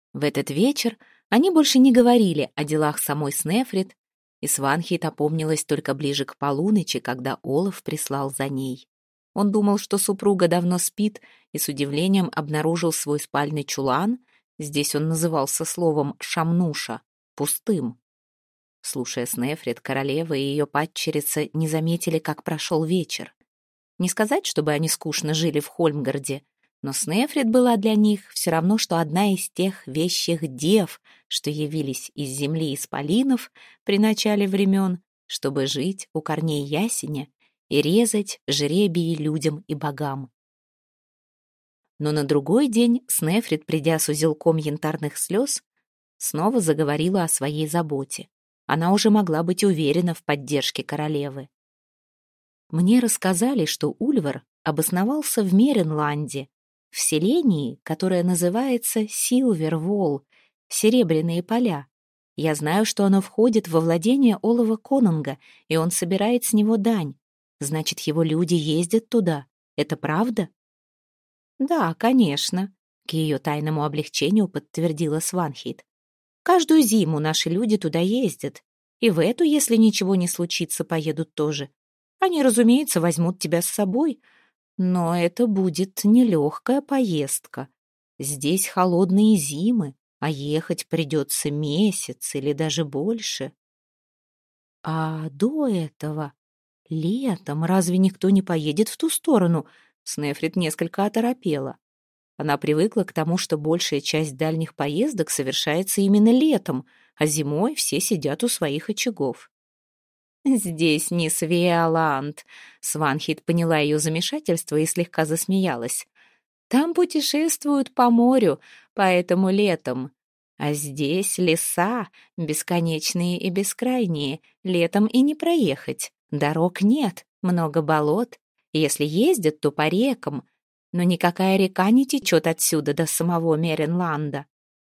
В этот вечер они больше не говорили о делах самой Снефрит, и Сванхит опомнилась только ближе к полуночи, когда Олаф прислал за ней. Он думал, что супруга давно спит, и с удивлением обнаружил свой спальный чулан, здесь он назывался словом «шамнуша», пустым. Слушая Снефрит, королева и ее падчерица не заметили, как прошел вечер. Не сказать, чтобы они скучно жили в Хольмгарде, но Снефрит была для них все равно, что одна из тех вещих дев, что явились из земли исполинов при начале времен, чтобы жить у корней ясеня и резать жребии людям и богам. Но на другой день Снефрит, придя с узелком янтарных слез, снова заговорила о своей заботе. Она уже могла быть уверена в поддержке королевы. Мне рассказали, что Ульвар обосновался в Меренланде, в селении, которое называется Силвервол, Серебряные поля. Я знаю, что оно входит во владение Олова Конунга, и он собирает с него дань. Значит, его люди ездят туда. Это правда? Да, конечно, к ее тайному облегчению подтвердила Сванхейт. Каждую зиму наши люди туда ездят. И в эту, если ничего не случится, поедут тоже. Они, разумеется, возьмут тебя с собой. Но это будет нелегкая поездка. Здесь холодные зимы, а ехать придется месяц или даже больше. А до этого, летом, разве никто не поедет в ту сторону? Снефрит несколько оторопела. Она привыкла к тому, что большая часть дальних поездок совершается именно летом, а зимой все сидят у своих очагов. «Здесь не Свеоланд», — Сванхит поняла ее замешательство и слегка засмеялась. «Там путешествуют по морю, поэтому летом. А здесь леса, бесконечные и бескрайние, летом и не проехать. Дорог нет, много болот. Если ездят, то по рекам, но никакая река не течет отсюда до самого Меренланда.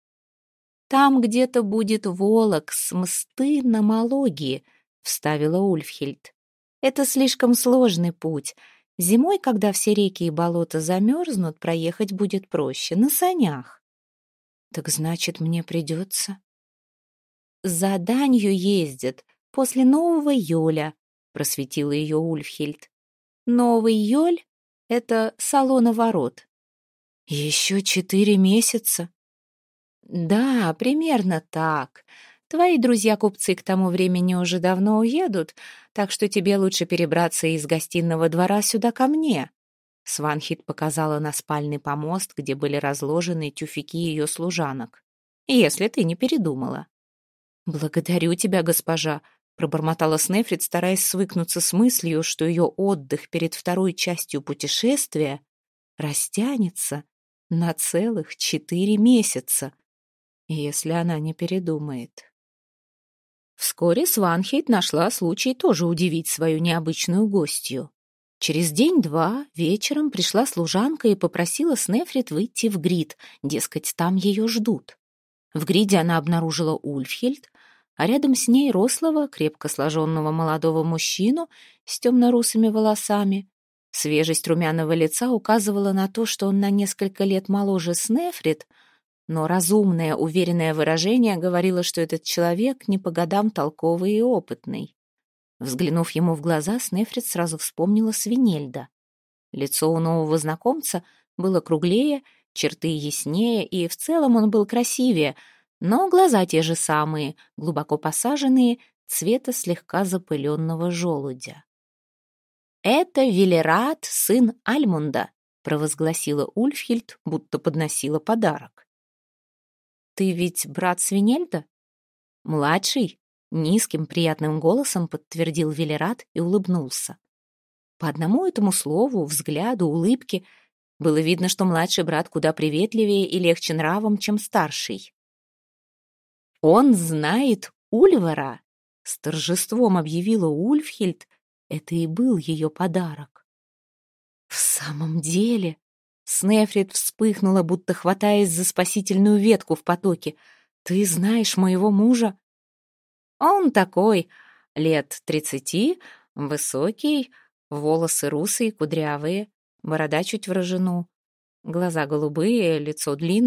Там где-то будет Волокс, мсты на Мологии», — вставила Ульфхильд. «Это слишком сложный путь. Зимой, когда все реки и болота замерзнут, проехать будет проще, на санях». «Так значит, мне придется...» «За данью ездят после Нового Йоля», — просветила ее Ульфхильд. «Новый Йоль — это Салона-ворот». «Еще 4 месяца?» «Да, примерно так. Твои друзья-купцы к тому времени уже давно уедут, так что тебе лучше перебраться из гостиного двора сюда ко мне». Сванхит показала на спальный помост, где были разложены тюфяки ее служанок. «Если ты не передумала». «Благодарю тебя, госпожа», — пробормотала Снефрит, стараясь свыкнуться с мыслью, что ее отдых перед второй частью путешествия растянется на целых 4 месяца, если она не передумает. Вскоре Сванхейт нашла случай тоже удивить свою необычную гостью. Через день-два вечером пришла служанка и попросила Снефрит выйти в грид, дескать, там ее ждут. В гриде она обнаружила Ульфхильд, а рядом с ней рослого, крепко сложенного молодого мужчину с темно-русыми волосами. Свежесть румяного лица указывала на то, что он на несколько лет моложе Снефрит, но разумное, уверенное выражение говорило, что этот человек не по годам толковый и опытный. Взглянув ему в глаза, Снефрит сразу вспомнила Свинельда. Лицо у нового знакомца было круглее, черты яснее, и в целом он был красивее, но глаза те же самые, глубоко посаженные, цвета слегка запыленного желудя. «Это Велерат, сын Альмунда», — провозгласила Ульфхильд, будто подносила подарок. «Ты ведь брат Свинельда?» «Младший», — низким приятным голосом подтвердил Велерат и улыбнулся. По одному этому слову, взгляду, улыбке было видно, что младший брат куда приветливее и легче нравом, чем старший. «Он знает Ульвара», — с торжеством объявила Ульфхильд. Это и был ее подарок. «В самом деле...» Снефрит вспыхнула, будто хватаясь за спасительную ветку в потоке. «Ты знаешь моего мужа?» «Он такой, лет 30, высокий, волосы русые, кудрявые, борода чуть в рыжину, глаза голубые, лицо длинное,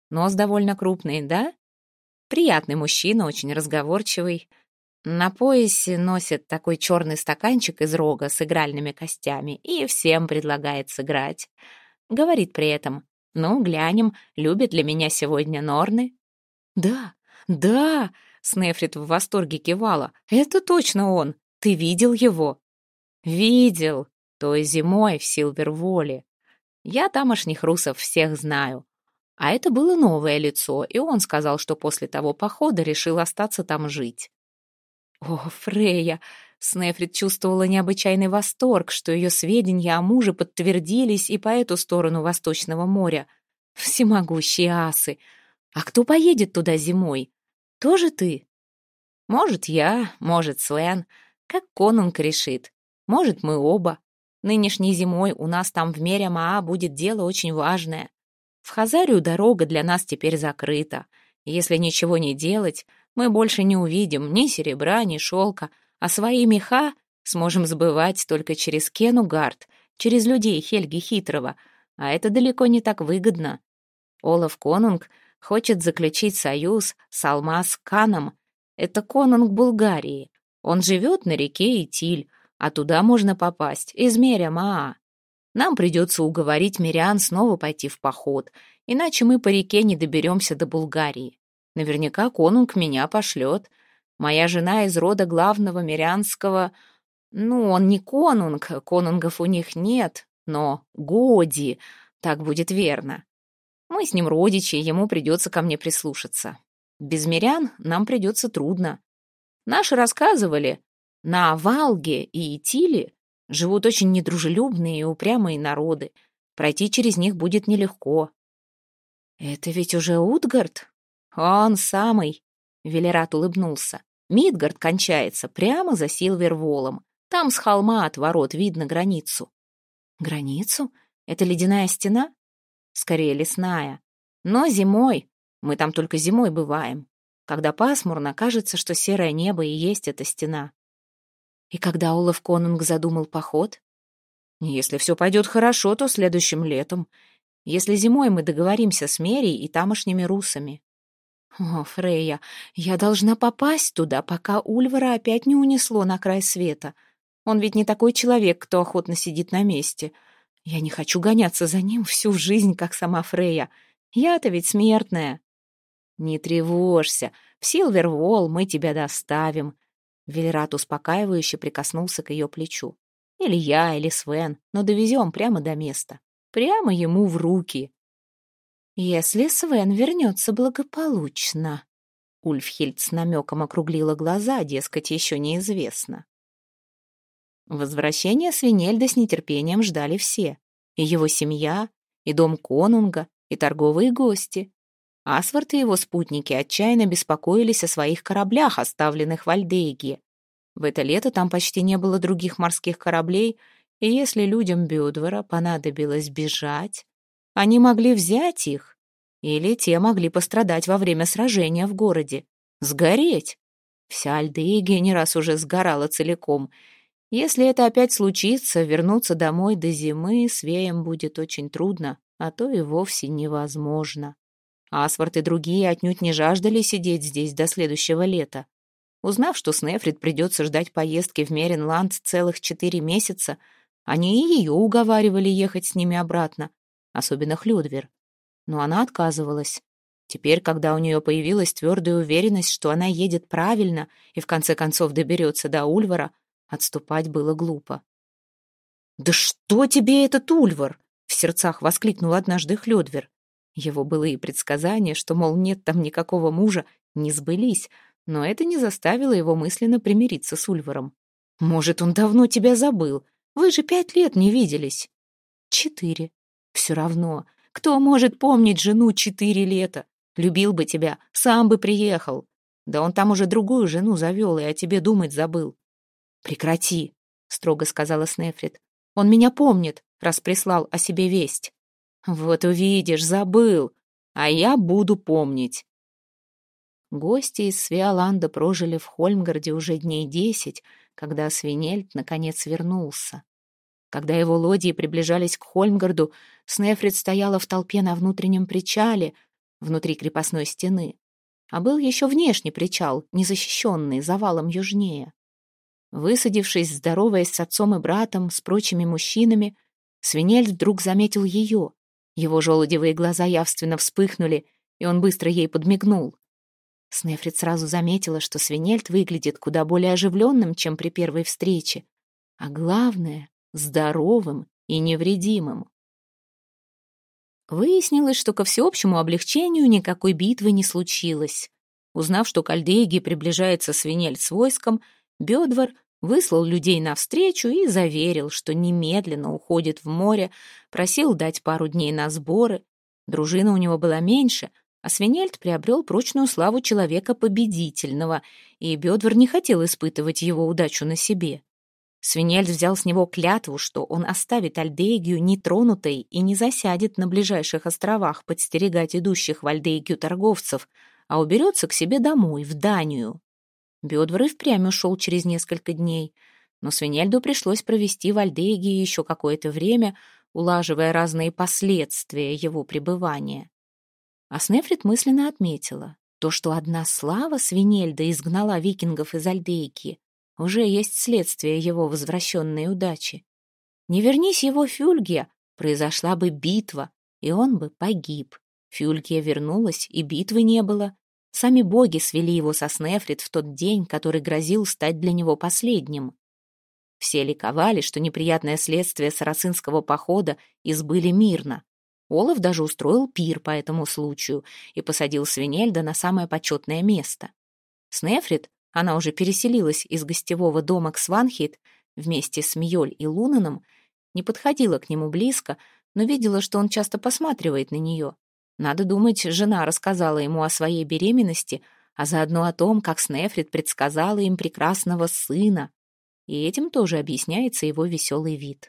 Нос довольно крупный, да? Приятный мужчина, очень разговорчивый. На поясе носит такой черный стаканчик из рога с игральными костями и всем предлагает сыграть. Говорит при этом: «Ну, глянем, любит ли меня сегодня Норны?» «Да, да!» — Снефрит в восторге кивала. «Это точно он! Ты видел его?» «Видел! Той зимой в Силверволе. Я тамошних русов всех знаю. А это было новое лицо, и он сказал, что после того похода решил остаться там жить». О, Фрейя! Снефрит чувствовала необычайный восторг, что ее сведения о муже подтвердились и по эту сторону Восточного моря. Всемогущие асы! А кто поедет туда зимой? Тоже ты? Может, я, может, Свен. Как конунг решит. Может, мы оба. Нынешней зимой у нас там в Меря-Маа будет дело очень важное. В Хазарию дорога для нас теперь закрыта. Если ничего не делать, мы больше не увидим ни серебра, ни шелка, а свои меха сможем сбывать только через Кенугард, через людей Хельги Хитрого, а это далеко не так выгодно. Олаф Конунг хочет заключить союз с Алмаз-Каном. Это конунг Булгарии. Он живет на реке Итиль, а туда можно попасть из Меря-Маа. Нам придется уговорить мирян снова пойти в поход, иначе мы по реке не доберемся до Булгарии. Наверняка конунг меня пошлет. Моя жена из рода главного мирянского... Ну, он не конунг, конунгов у них нет, но Годи, так будет верно. Мы с ним родичи, ему придется ко мне прислушаться. Без мирян нам придется трудно. Наши рассказывали, на Валге и Итиле живут очень недружелюбные и упрямые народы. Пройти через них будет нелегко. Это ведь уже Утгард? Он самый. Велерат улыбнулся. Мидгард кончается прямо за Силверволом. Там с холма от ворот видно границу. Границу? Это ледяная стена? Скорее лесная. Но зимой. Мы там только зимой бываем. Когда пасмурно, кажется, что серое небо и есть эта стена. И когда Олаф Конунг задумал поход? Если все пойдет хорошо, то следующим летом. Если зимой мы договоримся с Мерей и тамошними русами. О, Фрейя, я должна попасть туда, пока Ульвара опять не унесло на край света. Он ведь не такой человек, кто охотно сидит на месте. Я не хочу гоняться за ним всю жизнь, как сама Фрейя. Я-то ведь смертная. Не тревожься, в Силвервол мы тебя доставим. Велерат успокаивающе прикоснулся к ее плечу. Или я, или Свен, но довезем прямо до места. Прямо ему в руки. Если Свен вернется благополучно. Ульфхильд с намеком округлила глаза, дескать, еще неизвестно. Возвращение Свинельда с нетерпением ждали все. И его семья, и дом конунга, и торговые гости. Асвард и его спутники отчаянно беспокоились о своих кораблях, оставленных в Альдейге. В это лето там почти не было других морских кораблей, и если людям Бёдвара понадобилось бежать, они могли взять их, или те могли пострадать во время сражения в городе, сгореть. Вся Альдейге не раз уже сгорала целиком. Если это опять случится, вернуться домой до зимы свеям будет очень трудно, а то и вовсе невозможно. Асвард и другие отнюдь не жаждали сидеть здесь до следующего лета. Узнав, что Снефрит придется ждать поездки в Меренланд целых 4 месяца, они и ее уговаривали ехать с ними обратно, особенно Хлюдвир. Но она отказывалась. Теперь, когда у нее появилась твердая уверенность, что она едет правильно и в конце концов доберется до Ульвара, отступать было глупо. «Да что тебе этот Ульвар?» — в сердцах воскликнул однажды Хлюдвир. Его былые предсказания, что, мол, нет там никакого мужа, не сбылись, но это не заставило его мысленно примириться с Ульваром. «Может, он давно тебя забыл? Вы же 5 лет не виделись». 4. Все равно. Кто может помнить жену 4 лета? Любил бы тебя, сам бы приехал. Да он там уже другую жену завел и о тебе думать забыл». «Прекрати», — строго сказала Снефрит. «Он меня помнит, раз прислал о себе весть». «Вот увидишь, забыл, а я буду помнить». Гости из Свеоланда прожили в Хольмгарде уже дней 10, когда Свинельд наконец вернулся. Когда его лодии приближались к Хольмгарду, Снефрит стояла в толпе на внутреннем причале. внутри крепостной стены, а был еще внешний причал, незащищенный, завалом южнее. Высадившись, здороваясь с отцом и братом, с прочими мужчинами, Свинельд вдруг заметил ее. Его желудевые глаза явственно вспыхнули, и он быстро ей подмигнул. Снефрит сразу заметила, что Свинельд выглядит куда более оживленным, чем при первой встрече, а главное — здоровым и невредимым. Выяснилось, что ко всеобщему облегчению никакой битвы не случилось. Узнав, что к Альдейге приближается Свинельд с войском, Бёдвар выслал людей навстречу и заверил, что немедленно уходит в море, просил дать пару дней на сборы. Дружина у него была меньше, а Свинельд приобрел прочную славу человека победительного, и Бёдвар не хотел испытывать его удачу на себе. Свинельд взял с него клятву, что он оставит Альдейгию нетронутой и не засядет на ближайших островах подстерегать идущих в Альдейгию торговцев, а уберется к себе домой, в Данию. Бёдвар и впрямь ушел через несколько дней, но Свинельду пришлось провести в Альдейгии еще какое-то время, улаживая разные последствия его пребывания. А Снефрит мысленно отметила, то, что одна слава Свинельда изгнала викингов из Альдейки, уже есть следствие его возвращенной удачи. Не вернись его Фюльгия, произошла бы битва, и он бы погиб. Фюльгия вернулась, и битвы не было. Сами боги свели его со Снефрит в тот день, который грозил стать для него последним. Все ликовали, что неприятное следствие сарацинского похода избыли мирно. Олаф даже устроил пир по этому случаю и посадил Свинельда на самое почетное место. Снефрит, она уже переселилась из гостевого дома к Сванхейт вместе с Мьёль и Лунаном, не подходила к нему близко, но видела, что он часто посматривает на нее. Надо думать, жена рассказала ему о своей беременности, а заодно о том, как Снефрит предсказала им прекрасного сына. И этим тоже объясняется его веселый вид.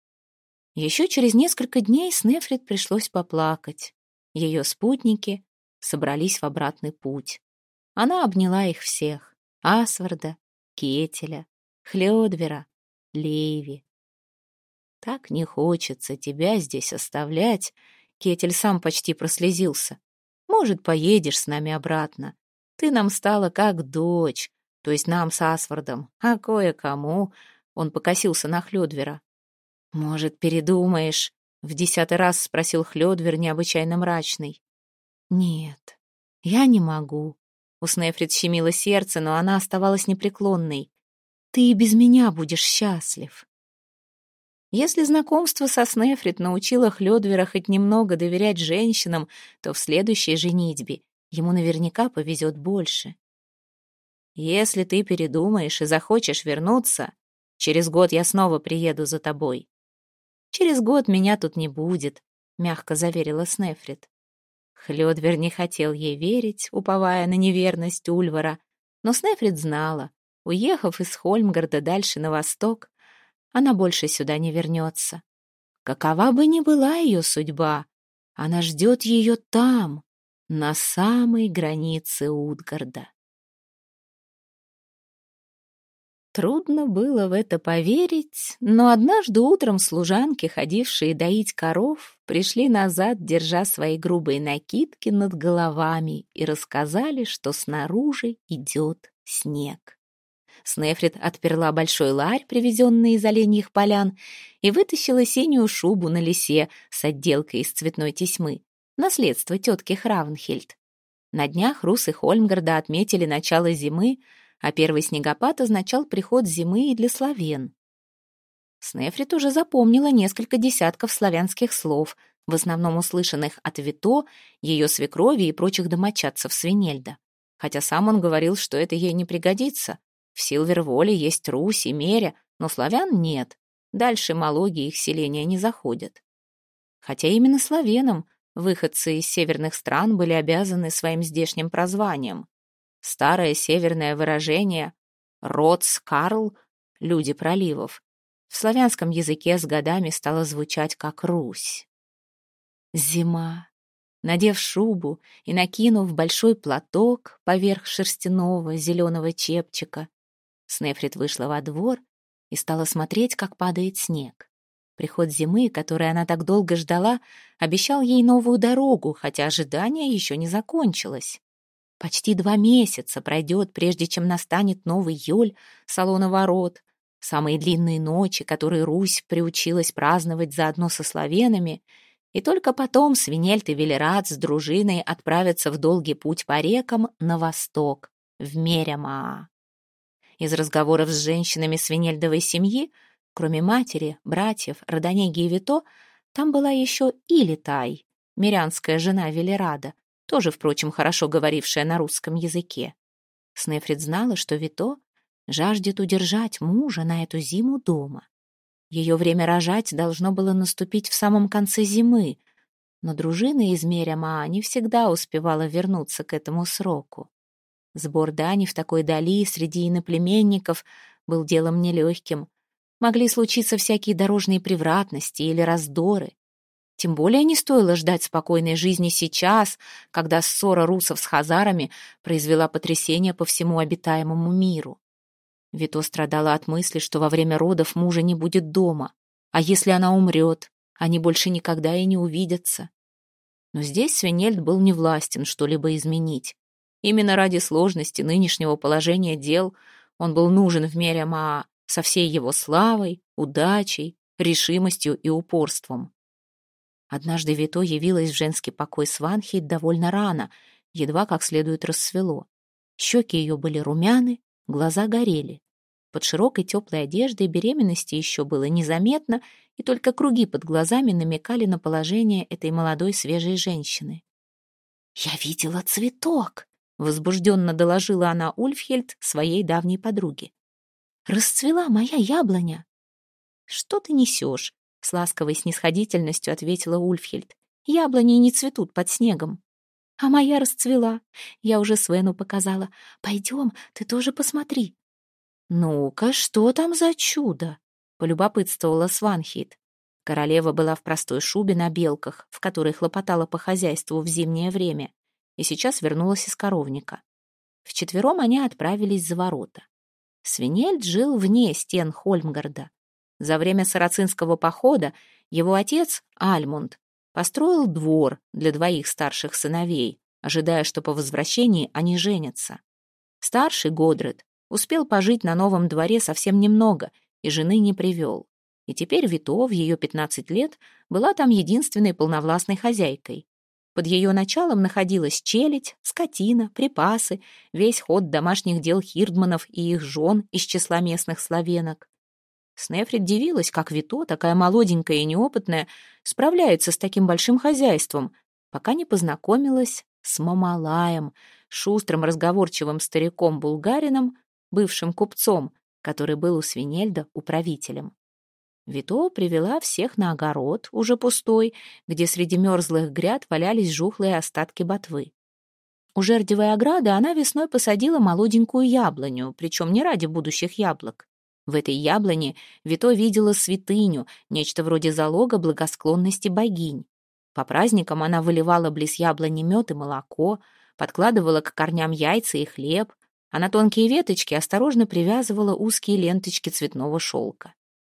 Еще через несколько дней Снефрит пришлось поплакать. Ее спутники собрались в обратный путь. Она обняла их всех: Асварда, Кетеля, Хлёдвера, Лейви. «Так не хочется тебя здесь оставлять», — Кетель сам почти прослезился. «Может, поедешь с нами обратно? Ты нам стала как дочь, то есть нам с Асвардом, а кое-кому...» Он покосился на Хлёдвера. «Может, передумаешь?» — в 10-й раз спросил Хлёдвер, необычайно мрачный. «Нет, я не могу». У Снефрит щемило сердце, но она оставалась непреклонной. «Ты и без меня будешь счастлив». Если знакомство со Снефрит научило Хлёдвера хоть немного доверять женщинам, то в следующей женитьбе ему наверняка повезет больше. «Если ты передумаешь и захочешь вернуться, через год я снова приеду за тобой». «Через год меня тут не будет», — мягко заверила Снефрит. Хлёдвер не хотел ей верить, уповая на неверность Ульвара, но Снефрит знала, уехав из Хольмгарда дальше на восток, она больше сюда не вернется. Какова бы ни была ее судьба, она ждет ее там, на самой границе Утгарда. Трудно было в это поверить, но однажды утром служанки, ходившие доить коров, пришли назад, держа свои грубые накидки над головами, и рассказали, что снаружи идет снег. Снефрит отперла большой ларь, привезенный из оленьих полян, и вытащила синюю шубу на лисе с отделкой из цветной тесьмы, наследство тетки Хравнхильд. На днях русы Хольмгарда отметили начало зимы, а первый снегопад означал приход зимы и для славян. Снефрит уже запомнила несколько десятков славянских слов, в основном услышанных от Вито, ее свекрови и прочих домочадцев Свинельда. Хотя сам он говорил, что это ей не пригодится. В Силверволе есть Русь и Меря, но славян нет. Дальше Малоги их селения не заходят. Хотя именно славянам выходцы из северных стран были обязаны своим здешним прозванием. Старое северное выражение «Роцкарл» — «люди проливов» в славянском языке с годами стало звучать как «Русь». Зима. Надев шубу и накинув большой платок поверх шерстяного зеленого чепчика, Снефрит вышла во двор и стала смотреть, как падает снег. Приход зимы, который она так долго ждала, обещал ей новую дорогу, хотя ожидание еще не закончилось. Почти 2 месяца пройдет, прежде чем настанет новый Йоль салона ворот, самые длинные ночи, которые Русь приучилась праздновать заодно со славянами, и только потом Свинельд и Велерат с дружиной отправятся в долгий путь по рекам на восток, в Мерямаа. Из разговоров с женщинами свинельдовой семьи, кроме матери, братьев, Родонеги и Вито, там была еще Илитай, мирянская жена Велерада, тоже, впрочем, хорошо говорившая на русском языке. Снефрит знала, что Вито жаждет удержать мужа на эту зиму дома. Ее время рожать должно было наступить в самом конце зимы, но дружина из Мерямаа не всегда успевала вернуться к этому сроку. Сбор дани в такой дали среди иноплеменников был делом нелегким. Могли случиться всякие дорожные превратности или раздоры. Тем более не стоило ждать спокойной жизни сейчас, когда ссора русов с хазарами произвела потрясение по всему обитаемому миру. Вито страдала от мысли, что во время родов мужа не будет дома, а если она умрет, они больше никогда и не увидятся. Но здесь Свинельд был невластен что-либо изменить. Именно ради сложности нынешнего положения дел он был нужен в Мерямаа со всей его славой, удачей, решимостью и упорством. Однажды Вито явилась в женский покой Сванхейт довольно рано, едва как следует рассвело. Щеки ее были румяны, глаза горели. Под широкой теплой одеждой беременности еще было незаметно, и только круги под глазами намекали на положение этой молодой свежей женщины. «Я видела цветок!» — возбужденно доложила она Ульфхельд, своей давней подруге. «Расцвела моя яблоня!» «Что ты несешь?» — с ласковой снисходительностью ответила Ульфхельд. «Яблони не цветут под снегом». «А моя расцвела. Я уже Свену показала. Пойдем, ты тоже посмотри». «Ну-ка, что там за чудо?» — полюбопытствовала Сванхейт. Королева была в простой шубе на белках, в которой хлопотала по хозяйству в зимнее время, и сейчас вернулась из коровника. Вчетвером они отправились за ворота. Свинельд жил вне стен Хольмгарда. За время сарацинского похода его отец, Альмунд, построил двор для 2 старших сыновей, ожидая, что по возвращении они женятся. Старший, Годред, успел пожить на новом дворе совсем немного и жены не привел. И теперь Вито в ее 15 лет была там единственной полновластной хозяйкой. Под ее началом находилась челядь, скотина, припасы, весь ход домашних дел хирдманов и их жен из числа местных славенок. Снефрит дивилась, как Вито, такая молоденькая и неопытная, справляется с таким большим хозяйством, пока не познакомилась с Мамалаем, шустрым разговорчивым стариком-булгарином, бывшим купцом, который был у Свинельда управителем. Вито привела всех на огород, уже пустой, где среди мерзлых гряд валялись жухлые остатки ботвы. У жердевой ограды она весной посадила молоденькую яблоню, причем не ради будущих яблок. В этой яблоне Вито видела святыню, нечто вроде залога благосклонности богинь. По праздникам она выливала близ яблони мед и молоко, подкладывала к корням яйца и хлеб, а на тонкие веточки осторожно привязывала узкие ленточки цветного шелка.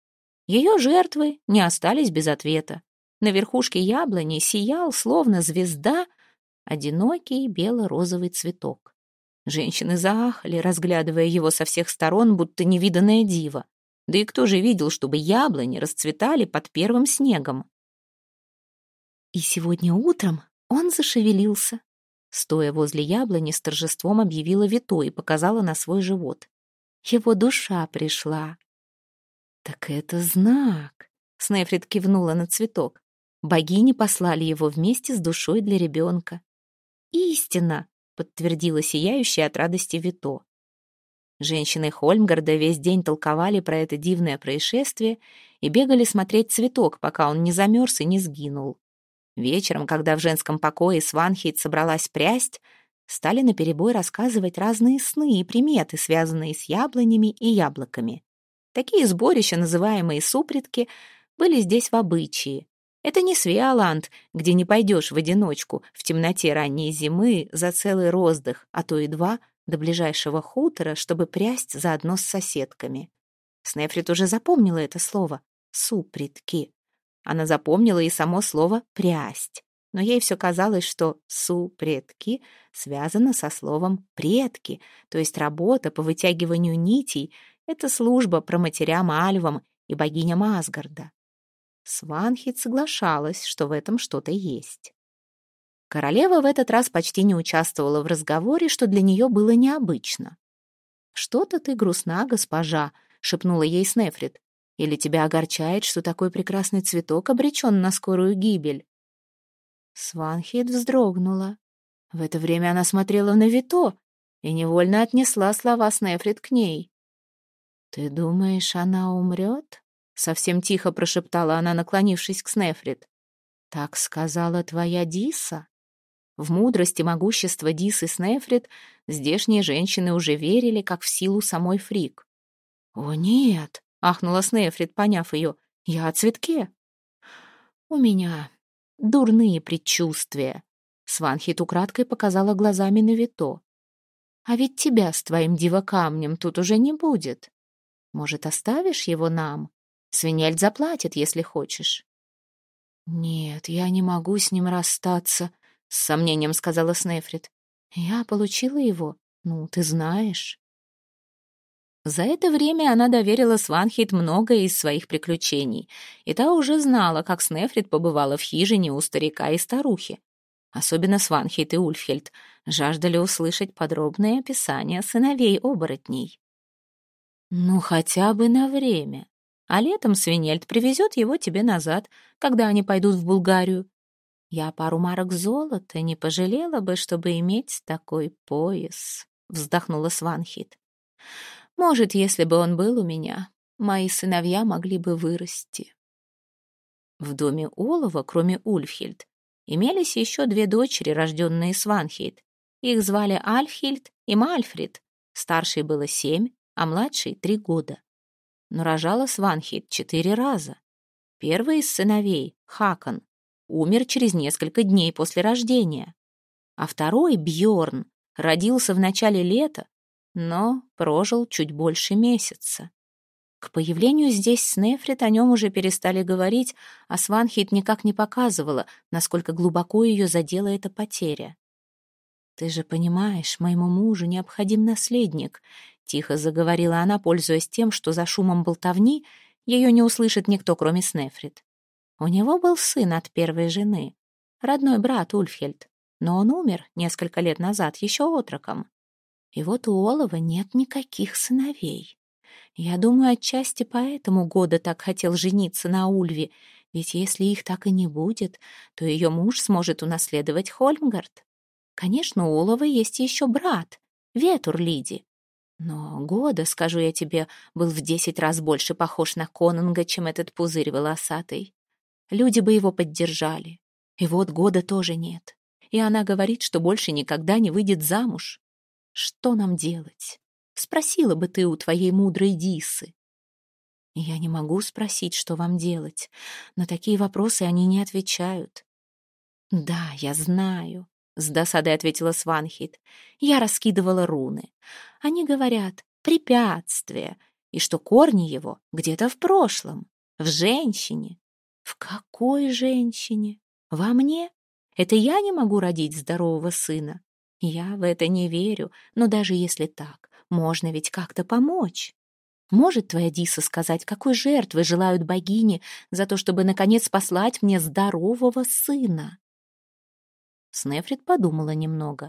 Ее жертвы не остались без ответа. На верхушке яблони сиял, словно звезда, одинокий бело-розовый цветок. Женщины заахали, разглядывая его со всех сторон, будто невиданное диво. Да и кто же видел, чтобы яблони расцветали под первым снегом? И сегодня утром он зашевелился. Стоя возле яблони, с торжеством объявила Вито и показала на свой живот. Его душа пришла. «Так это знак!» — Снефрит кивнула на цветок. «Богини послали его вместе с душой для ребенка». «Истина!» — подтвердила сияющая от радости Вито. Женщины Хольмгарда весь день толковали про это дивное происшествие и бегали смотреть цветок, пока он не замерз и не сгинул. Вечером, когда в женском покое Сванхейт собралась прясть, стали наперебой рассказывать разные сны и приметы, связанные с яблонями и яблоками. Такие сборища, называемые супритки, были здесь в обычае. Это не Свеоланд, где не пойдешь в одиночку в темноте ранней зимы за целый роздых, а то и 2, до ближайшего хутора, чтобы прясть заодно с соседками. Снефрит уже запомнила это слово. супредки. Она запомнила и само слово «прясть», но ей все казалось, что «супредки» связано со словом «предки», то есть работа по вытягиванию нитей — это служба проматерям Альвам и богиням Асгарда. Сванхит соглашалась, что в этом что-то есть. Королева в этот раз почти не участвовала в разговоре, что для нее было необычно. «Что-то ты грустна, госпожа», — шепнула ей Снефрит. «Или тебя огорчает, что такой прекрасный цветок обречен на скорую гибель?» Сванхит вздрогнула. В это время она смотрела на Вито и невольно отнесла слова Снефрит к ней. «Ты думаешь, она умрет?» — совсем тихо прошептала она, наклонившись к Снефрит. «Так сказала твоя Диса?» В мудрость и могущество Дисы Снефрит здешние женщины уже верили, как в силу самой Фригg. «О, нет!» — ахнула Снефрит, поняв ее. «Я о цветке». «У меня дурные предчувствия», — Сванхит украдкой показала глазами на Вито. «А ведь тебя с твоим дивокамнем тут уже не будет. Может, оставишь его нам? Свинельд заплатит, если хочешь». «Нет, я не могу с ним расстаться», — с сомнением сказала Снефрит. «Я получила его, ты знаешь». За это время она доверила Сванхит многое из своих приключений, и та уже знала, как Снефрит побывала в хижине у старика и старухи. Особенно Сванхит и Ульфхельд жаждали услышать подробное описание сыновей-оборотней. Хотя бы на время. А летом Свинельд привезет его тебе назад, когда они пойдут в Булгарию. Я пару марок золота не пожалела бы, чтобы иметь такой пояс, вздохнула Сванхит. Может, если бы он был у меня, мои сыновья могли бы вырасти. В доме Олова, кроме Ульфхельд, имелись еще 2 дочери, рожденные Сванхит. Их звали Альфхильд и Мальфрид. Старшей было 7, а младшей 3 года. Но рожала Сванхит 4 раза. Первый из сыновей, Хакон, умер через несколько дней после рождения, а второй, Бьорн, родился в начале лета, но прожил чуть больше месяца. К появлению здесь Снефрит о нем уже перестали говорить, а Сванхит никак не показывала, насколько глубоко ее задела эта потеря. «Ты же понимаешь, моему мужу необходим наследник», — тихо заговорила она, пользуясь тем, что за шумом болтовни ее не услышит никто, кроме Снефрит. У него был сын от первой жены, родной брат Ульфхельд, но он умер несколько лет назад, еще отроком. И вот у Олова нет никаких сыновей. Я думаю, отчасти поэтому Года так хотел жениться на Ульве, ведь если их так и не будет, то ее муж сможет унаследовать Хольмгард. Конечно, у Олова есть еще брат, Ветурлиди. Но Года, скажу я тебе, был в 10 раз больше похож на конунга, чем этот пузырь волосатый. Люди бы его поддержали. И вот Года тоже нет. И она говорит, что больше никогда не выйдет замуж. Что нам делать? Спросила бы ты у твоей мудрой Дисы. Я не могу спросить, что вам делать. На такие вопросы они не отвечают. Да, я знаю, с досадой ответила Сванхит. Я раскидывала руны. Они говорят «препятствие», и что корни его где-то в прошлом, в женщине. В какой женщине? Во мне? Это я не могу родить здорового сына? Я в это не верю, но даже если так, можно ведь как-то помочь. Может твоя Диса сказать, какой жертвы желают богини за то, чтобы, наконец, послать мне здорового сына? Снефрит подумала немного.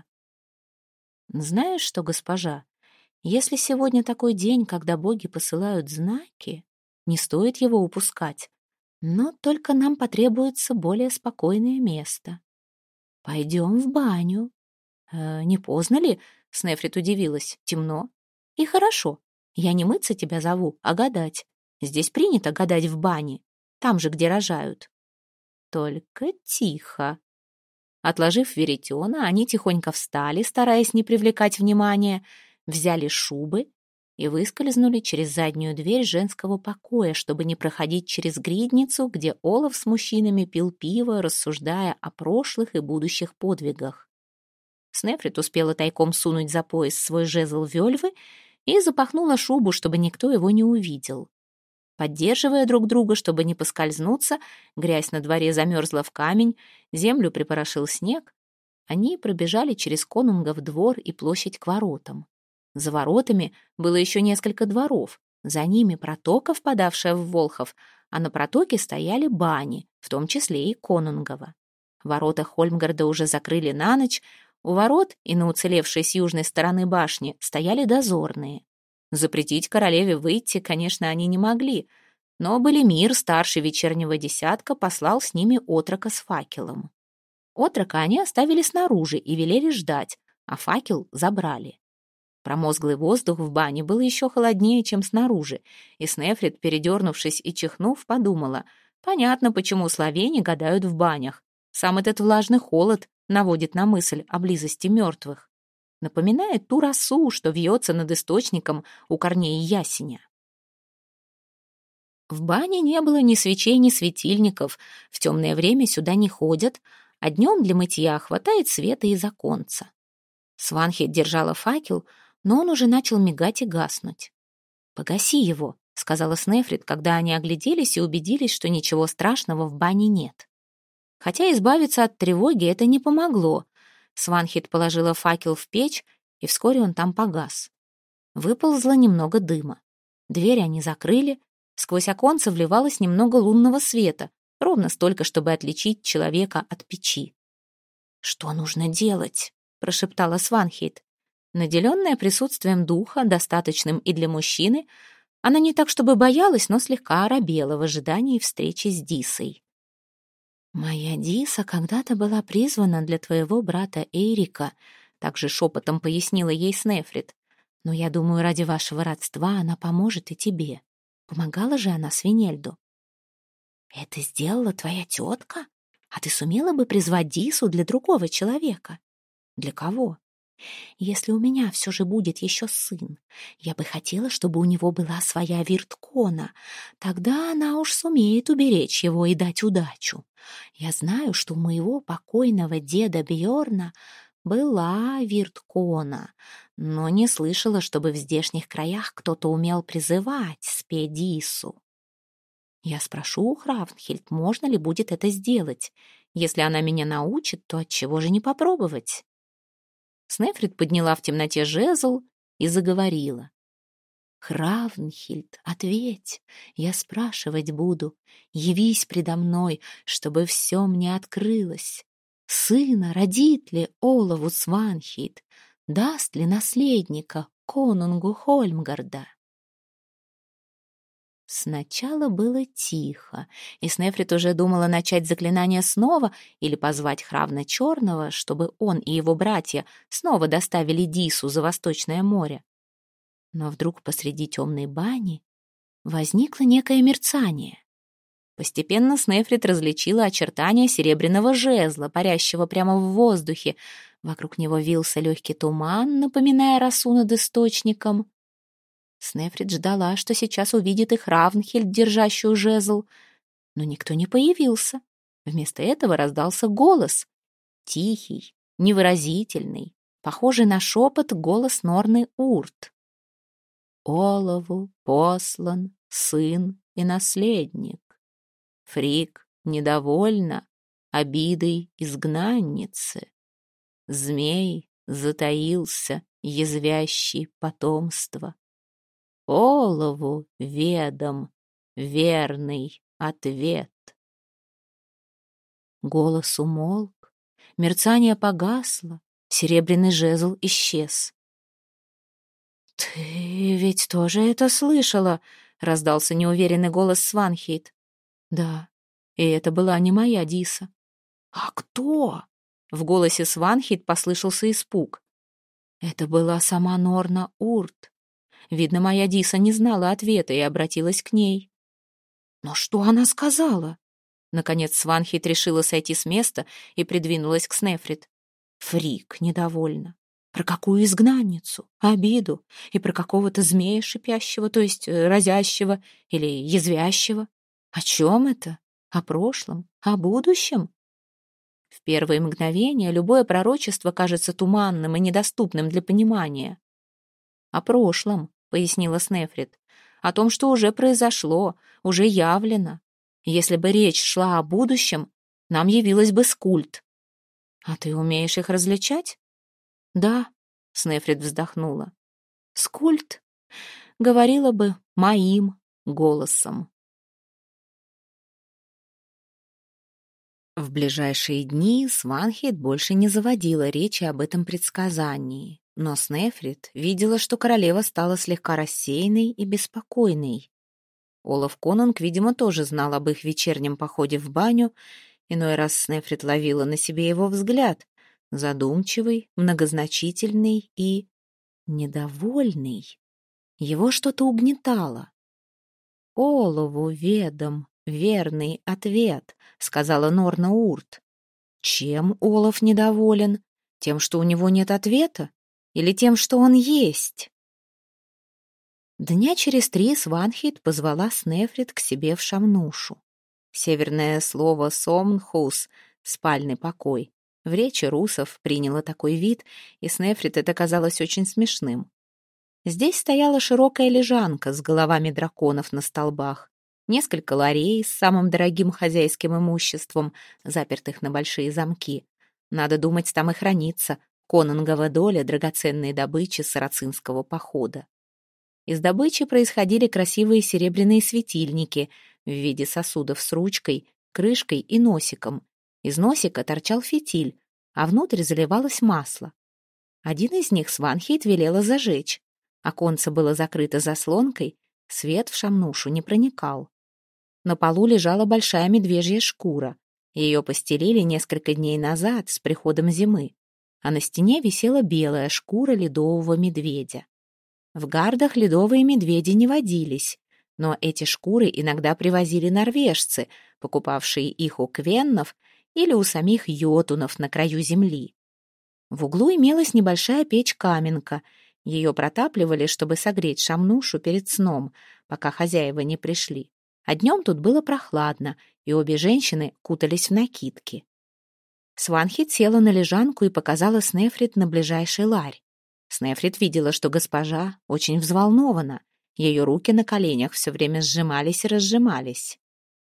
Знаешь что, госпожа, если сегодня такой день, когда боги посылают знаки, не стоит его упускать. Но только нам потребуется более спокойное место. Пойдем в баню. Не поздно ли? Снефрит удивилась. Темно. И хорошо. Я не мыться тебя зову, а гадать. Здесь принято гадать в бане. Там же, где рожают. Только тихо. Отложив веретена, они тихонько встали, стараясь не привлекать внимания, взяли шубы и выскользнули через заднюю дверь женского покоя, чтобы не проходить через гридницу, где Олаф с мужчинами пил пиво, рассуждая о прошлых и будущих подвигах. Снефрит успела тайком сунуть за пояс свой жезл вельвы и запахнула шубу, чтобы никто его не увидел. Поддерживая друг друга, чтобы не поскользнуться, грязь на дворе замерзла в камень, землю припорошил снег, они пробежали через конунгов двор и площадь к воротам. За воротами было еще несколько дворов, за ними протока, впадавшая в Волхов, а на протоке стояли бани, в том числе и конунгова. Ворота Хольмгарда уже закрыли на ночь, у ворот и на уцелевшей с южной стороны башни стояли дозорные. Запретить королеве выйти, конечно, они не могли, но Балемир, старший вечернего десятка, послал с ними отрока с факелом. Отрока они оставили снаружи и велели ждать, а факел забрали. Промозглый воздух в бане был еще холоднее, чем снаружи, и Снефрит, передернувшись и чихнув, подумала, понятно, почему словени гадают в банях. Сам этот влажный холод наводит на мысль о близости мертвых. Напоминает ту росу, что вьется над источником у корней ясеня. В бане не было ни свечей, ни светильников, в темное время сюда не ходят, а днем для мытья хватает света из оконца. Сванхет держала факел, но он уже начал мигать и гаснуть. «Погаси его», — сказала Снефрит, когда они огляделись и убедились, что ничего страшного в бане нет. Хотя избавиться от тревоги это не помогло. Сванхет положила факел в печь, и вскоре он там погас. Выползло немного дыма. Дверь они закрыли, сквозь оконце вливалось немного лунного света, ровно столько, чтобы отличить человека от печи. «Что нужно делать?» — прошептала Сванхет. Наделенная присутствием духа, достаточным и для мужчины, она не так чтобы боялась, но слегка оробела в ожидании встречи с Дисой. «Моя Диса когда-то была призвана для твоего брата Эрика», также шепотом пояснила ей Снефрит. «Но я думаю, ради вашего родства она поможет и тебе. Помогала же она Свинельду». «Это сделала твоя тетка? А ты сумела бы призвать Дису для другого человека?» «Для кого?» «Если у меня все же будет еще сын, я бы хотела, чтобы у него была своя Вирткона. Тогда она уж сумеет уберечь его и дать удачу. Я знаю, что у моего покойного деда Бьорна была Вирткона, но не слышала, чтобы в здешних краях кто-то умел призывать Спедису. Я спрошу у Хравнхильд, можно ли будет это сделать. Если она меня научит, то отчего же не попробовать?» Снефрит подняла в темноте жезл и заговорила. «Хравнхильд, ответь, я спрашивать буду. Явись предо мной, чтобы все мне открылось. Сына родит ли Олову Сванхильд? Даст ли наследника конунгу Хольмгарда?» Сначала было тихо, и Снефрит уже думала начать заклинание снова или позвать Хравна Черного, чтобы он и его братья снова доставили Дису за Восточное море. Но вдруг посреди темной бани возникло некое мерцание. Постепенно Снефрит различила очертания серебряного жезла, парящего прямо в воздухе. Вокруг него вился легкий туман, напоминая росу над источником. Снефрит ждала, что сейчас увидит их Равнхельд, держащую жезл, но никто не появился. Вместо этого раздался голос. Тихий, невыразительный, похожий на шепот голос Норны Урт. «Олову послан сын и наследник. Фрик недовольна обидой изгнанницы. Змей затаился, язвящий потомство. Олову ведом верный ответ». Голос умолк, мерцание погасло, серебряный жезл исчез. «Ты ведь тоже это слышала?» — раздался неуверенный голос Сванхейт. «Да, и это была не моя Диса». «А кто?» — в голосе Сванхейт послышался испуг. «Это была сама Норна Урт. Видно, моя Диса не знала ответа и обратилась к ней». «Но что она сказала?» Наконец Сванхейт решила сойти с места и придвинулась к Снефрит. Фрик недовольна. Про какую изгнанницу, обиду и про какого-то змея шипящего, то есть разящего или язвящего. О чем это? О прошлом? О будущем? В первые мгновения любое пророчество кажется туманным и недоступным для понимания. «О прошлом», — пояснила Снефрит. о том, что уже произошло, уже явлено. Если бы речь шла о будущем, нам явилась бы скульт. А ты умеешь их различать? Да, Снефрит вздохнула. Скульт говорила бы моим голосом. В ближайшие дни Сванхейт больше не заводила речи об этом предсказании, но Снефрит видела, что королева стала слегка рассеянной и беспокойной. Олаф Конунг, видимо, тоже знал об их вечернем походе в баню. Иной раз Снефрит ловила на себе его взгляд, задумчивый, многозначительный и недовольный. Его что-то угнетало. «Олову ведом верный ответ», — сказала Норна Урт. Чем Олаф недоволен? Тем, что у него нет ответа? Или тем, что он есть? Дня через 3 Сванхейт позвала Снефрит к себе в Шамнушу. Северное слово «сомнхус» — спальный покой. В речи русов приняло такой вид, и Снефрит это казалось очень смешным. Здесь стояла широкая лежанка с головами драконов на столбах, несколько ларей с самым дорогим хозяйским имуществом, запертых на большие замки. Надо думать, там и хранится конунгова доля драгоценной добычи сарацинского похода. Из добычи происходили красивые серебряные светильники в виде сосудов с ручкой, крышкой и носиком. Из носика торчал фитиль, а внутрь заливалось масло. Один из них Сванхейт велела зажечь. Оконце было закрыто заслонкой, свет в Шамнушу не проникал. На полу лежала большая медвежья шкура. Ее постелили несколько дней назад с приходом зимы, а на стене висела белая шкура ледового медведя. В гардах ледовые медведи не водились, но эти шкуры иногда привозили норвежцы, покупавшие их у квеннов или у самих йотунов на краю земли. В углу имелась небольшая печь-каменка. Ее протапливали, чтобы согреть Шамнушу перед сном, пока хозяева не пришли. А днем тут было прохладно, и обе женщины кутались в накидки. Сванхейт села на лежанку и показала Снефрит на ближайший ларь. Снефрит видела, что госпожа очень взволнована. Ее руки на коленях все время сжимались и разжимались.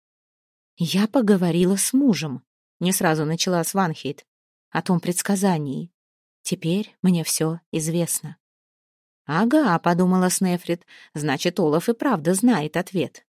«Я поговорила с мужем», — не сразу начала Сванхейт, — «о том предсказании. Теперь мне все известно». «Ага», — подумала Снефрит, — «значит, Олаф и правда знает ответ».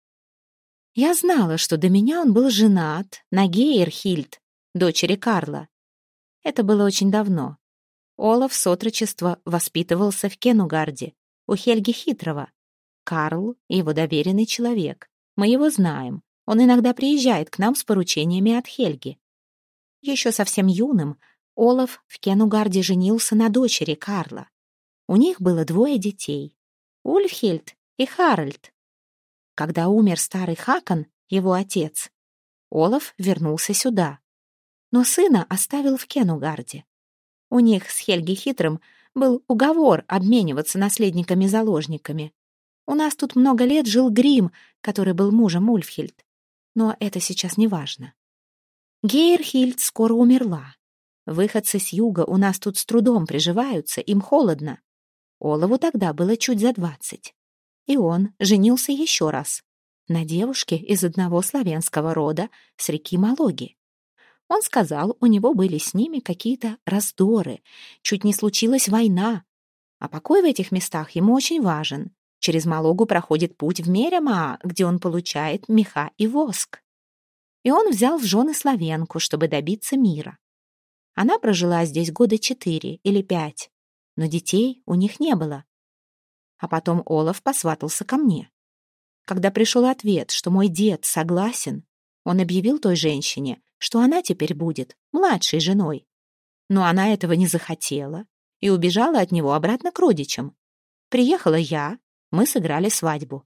«Я знала, что до меня он был женат на Гейрхильд, дочери Карла. Это было очень давно. Олаф с отрочества воспитывался в Кенугарде, у Хельги Хитрого. Карл — его доверенный человек. Мы его знаем. Он иногда приезжает к нам с поручениями от Хельги. Еще совсем юным Олаф в Кенугарде женился на дочери Карла. У них было 2 детей — Ульфхильд и Харальд. Когда умер старый Хакон, его отец, Олаф вернулся сюда, но сына оставил в Кенугарде. У них с Хельги Хитрым был уговор обмениваться наследниками-заложниками. У нас тут много лет жил Грим, который был мужем Ульфхильд, но это сейчас не важно. Гейрхильд скоро умерла. Выходцы с юга у нас тут с трудом приживаются, им холодно. Олову тогда было чуть за 20. И он женился еще раз на девушке из одного славянского рода с реки Малоги. Он сказал, у него были с ними какие-то раздоры, чуть не случилась война, а покой в этих местах ему очень важен. Через Малогу проходит путь в Меремаа, где он получает меха и воск. И он взял в жены славянку, чтобы добиться мира. Она прожила здесь года 4 или 5, но детей у них не было. А потом Олаф посватался ко мне. Когда пришел ответ, что мой дед согласен, он объявил той женщине, что она теперь будет младшей женой. Но она этого не захотела и убежала от него обратно к родичам. Приехала я, мы сыграли свадьбу.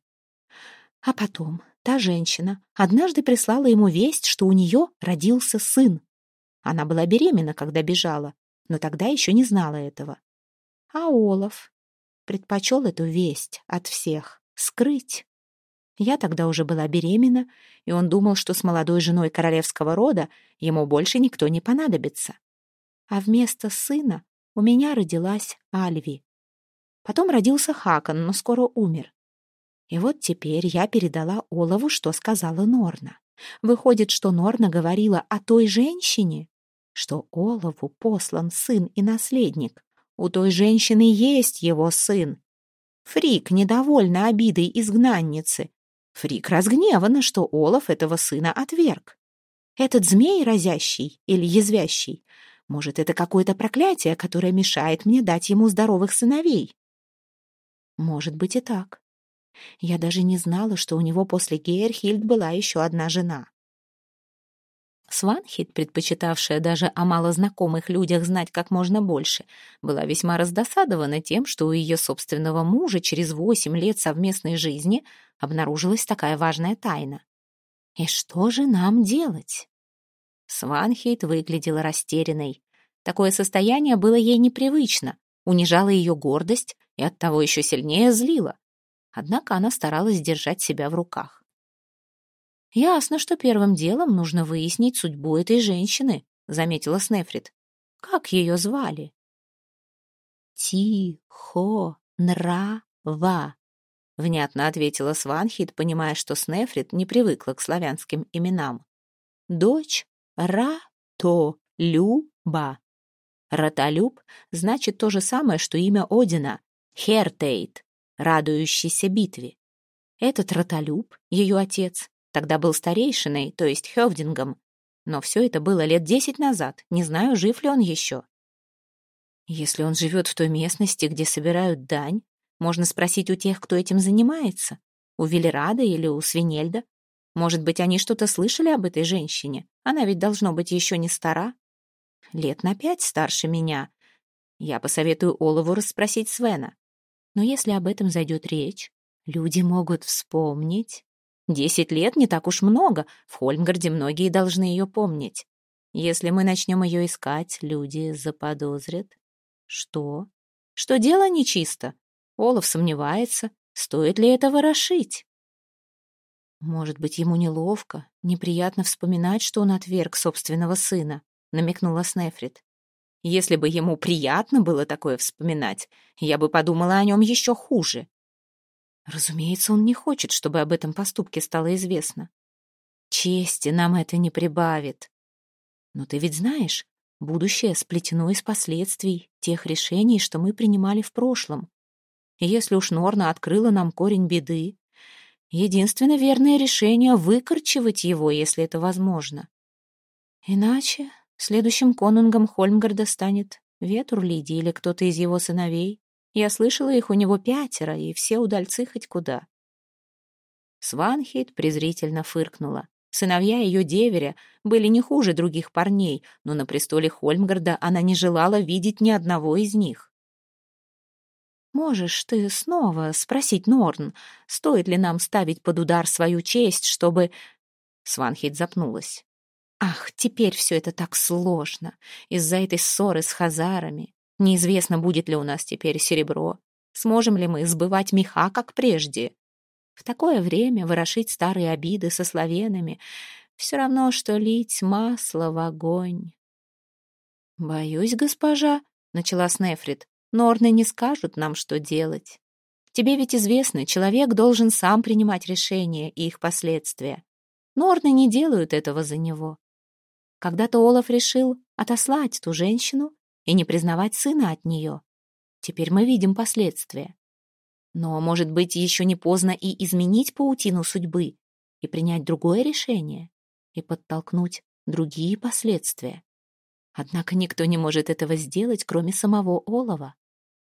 А потом та женщина однажды прислала ему весть, что у нее родился сын. Она была беременна, когда бежала, но тогда еще не знала этого. А Олаф предпочел эту весть от всех скрыть. Я тогда уже была беременна, и он думал, что с молодой женой королевского рода ему больше никто не понадобится. А вместо сына у меня родилась Альви. Потом родился Хакон, но скоро умер. И вот теперь я передала Олову, что сказала Норна. Выходит, что Норна говорила о той женщине, что Олову послан сын и наследник. У той женщины есть его сын. Фрик недовольна обидой изгнанницы. Фрик разгневана, что Олаф этого сына отверг. Этот змей разящий или язвящий, может, это какое-то проклятие, которое мешает мне дать ему здоровых сыновей? Может быть и так. Я даже не знала, что у него после Гейрхильд была еще одна жена. Сванхит, предпочитавшая даже о малознакомых людях знать как можно больше, была весьма раздосадована тем, что у ее собственного мужа через 8 лет совместной жизни обнаружилась такая важная тайна. И что же нам делать? Сванхит выглядела растерянной. Такое состояние было ей непривычно, унижало ее гордость и оттого еще сильнее злило. Однако она старалась держать себя в руках. «Ясно, что первым делом нужно выяснить судьбу этой женщины», — заметила Снефрит. «Как ее звали?» «Тихо-нрава», — внятно ответила Сванхит, понимая, что Снефрит не привыкла к славянским именам. «Дочь Ратолюба». Ратолюб значит то же самое, что имя Одина — Хертейт, радующийся битве. Этот Ратолюб, ее отец, тогда был старейшиной, то есть хёвдингом, но все это было лет 10 назад, не знаю, жив ли он еще. Если он живет в той местности, где собирают дань, можно спросить у тех, кто этим занимается, у Велерада или у Свинельда. Может быть, они что-то слышали об этой женщине? Она ведь должно быть еще не стара. Лет на 5 старше меня. Я посоветую Олову расспросить Свена. Но если об этом зайдет речь, люди могут вспомнить. 10 лет не так уж много, в Хольмгарде многие должны ее помнить. Если мы начнем ее искать, люди заподозрят. Что? Что дело нечисто? Олаф сомневается, стоит ли это ворошить. Может быть, ему неловко, неприятно вспоминать, что он отверг собственного сына, намекнула Снефрит. Если бы ему приятно было такое вспоминать, я бы подумала о нем еще хуже. Разумеется, он не хочет, чтобы об этом поступке стало известно. Чести нам это не прибавит. Но ты ведь знаешь, будущее сплетено из последствий тех решений, что мы принимали в прошлом. И если уж Норна открыла нам корень беды, единственно верное решение — выкорчевать его, если это возможно. Иначе следующим конунгом Хольмгарда станет Ветурлиди или кто-то из его сыновей. Я слышала, их у него 5, и все удальцы хоть куда. Сванхит презрительно фыркнула. Сыновья ее деверя были не хуже других парней, но на престоле Хольмгарда она не желала видеть ни одного из них. «Можешь ты снова спросить Норн, стоит ли нам ставить под удар свою честь, чтобы...» Сванхит запнулась. «Ах, теперь все это так сложно, из-за этой ссоры с хазарами. Неизвестно, будет ли у нас теперь серебро. Сможем ли мы сбывать меха, как прежде? В такое время ворошить старые обиды со славянами все равно, что лить масло в огонь». «Боюсь, госпожа», — начала Снефрит, — «Норны не скажут нам, что делать. Тебе ведь известно, человек должен сам принимать решения и их последствия. Норны не делают этого за него. Когда-то Олаф решил отослать ту женщину и не признавать сына от нее. Теперь мы видим последствия. Но, может быть, еще не поздно и изменить паутину судьбы, и принять другое решение, и подтолкнуть другие последствия. Однако никто не может этого сделать, кроме самого Олава.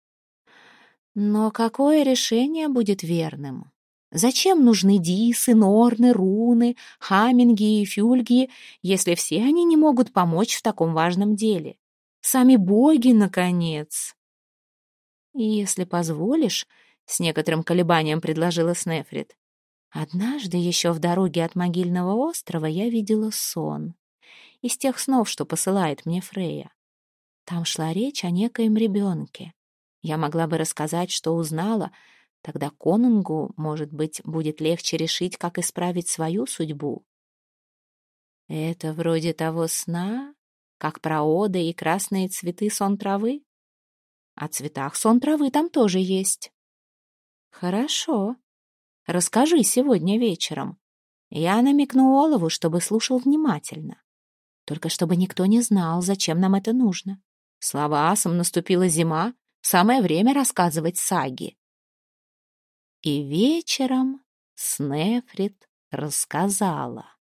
Но какое решение будет верным? Зачем нужны дисы, норны, руны, хаминги и фюльги, если все они не могут помочь в таком важном деле? Сами боги, наконец. И если позволишь, с некоторым колебанием предложила Снефрит, однажды еще в дороге от могильного острова я видела сон. Из тех снов, что посылает мне Фрейя. Там шла речь о некоем ребенке. Я могла бы рассказать, что узнала, тогда конунгу, может быть, будет легче решить, как исправить свою судьбу. Это вроде того сна, как про оды и красные цветы сон травы? О цветах сон травы там тоже есть. Хорошо. расскажи сегодня вечером». Я намекну Олову, чтобы слушал внимательно. Только чтобы никто не знал, зачем нам это нужно. Слава асам, наступила зима, самое время рассказывать саги. И вечером Снефрит рассказала.